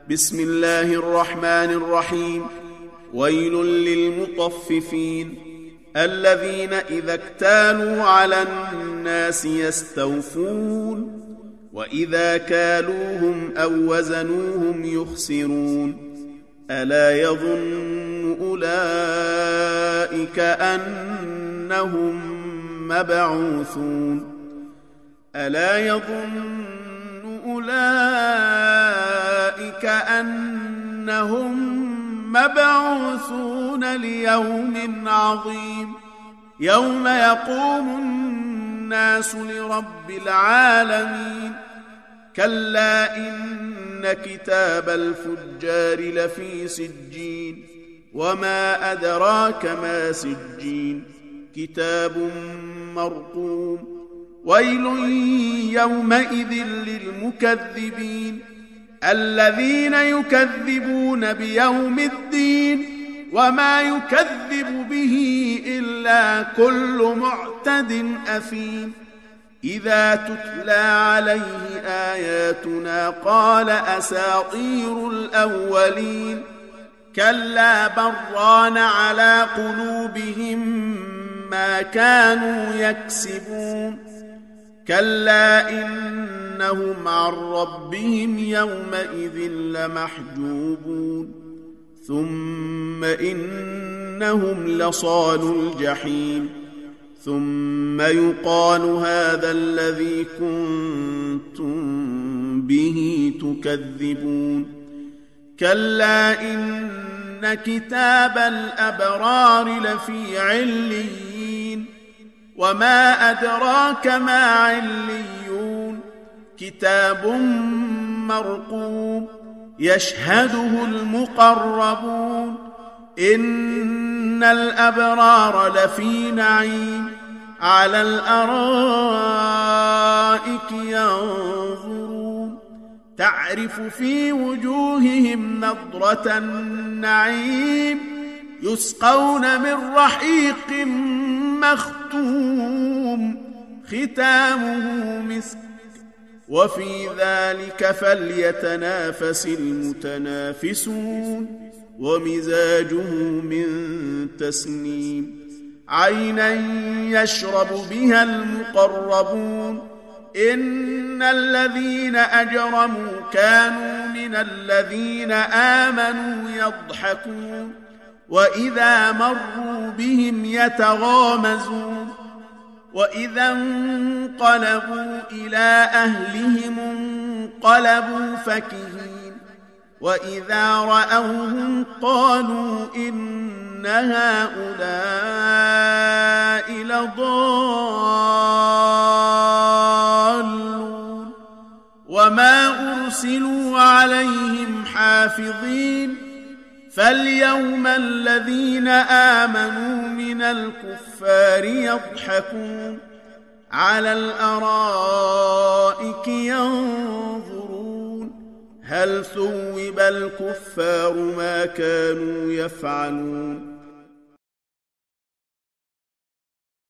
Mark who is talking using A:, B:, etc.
A: بسم الله الرحمن الرحيم. ويل للمطففين الذين إذا اكتالوا على الناس يستوفون وإذا كالوهم أو وزنوهم يخسرون ألا يظن أولئك أنهم مبعوثون ألا يظن أولئك أنهم مبعوثون ليوم عظيم يوم يقوم الناس لرب العالمين كلا إن كتاب الفجار لفي سجين وما أدراك ما سجين كتاب مرقوم ويل يومئذ للمكذبين الذين يكذبون بيوم الدين وما يكذب به إلا كل معتد أثيم إذا تتلى عليه آياتنا قال أساطير الأولين كلا بران على قلوبهم ما كانوا يكسبون كلا إنهم عن ربهم يومئذ لمحجوبون ثم إنهم لصالو الجحيم ثم يقال هذا الذي كنتم به تكذبون كلا إن كتاب الأبرار لفي عليين وما أدراك ما عليون كتاب مرقوم يشهده المقربون إن الأبرار لفي نعيم على الأرائك ينظرون تعرف في وجوههم نضرة النعيم يسقون من رحيق مختوم ختامه مسك وفي ذلك فليتنافس المتنافسون ومزاجه من تسنيم عينا يشرب بها المقربون إن الذين أجرموا كانوا من الذين آمنوا يضحكون وإذا مروا بهم يتغامزون وإذا انقلبوا إلى أهلهم انقلبوا فكهين وإذا رأوهم قالوا إن هؤلاء لضالون وما أرسلوا عليهم حافظين فاليوم الذين آمنوا من الكفار يضحكون على الأرائك ينظرون هل ثوب الكفار ما كانوا يفعلون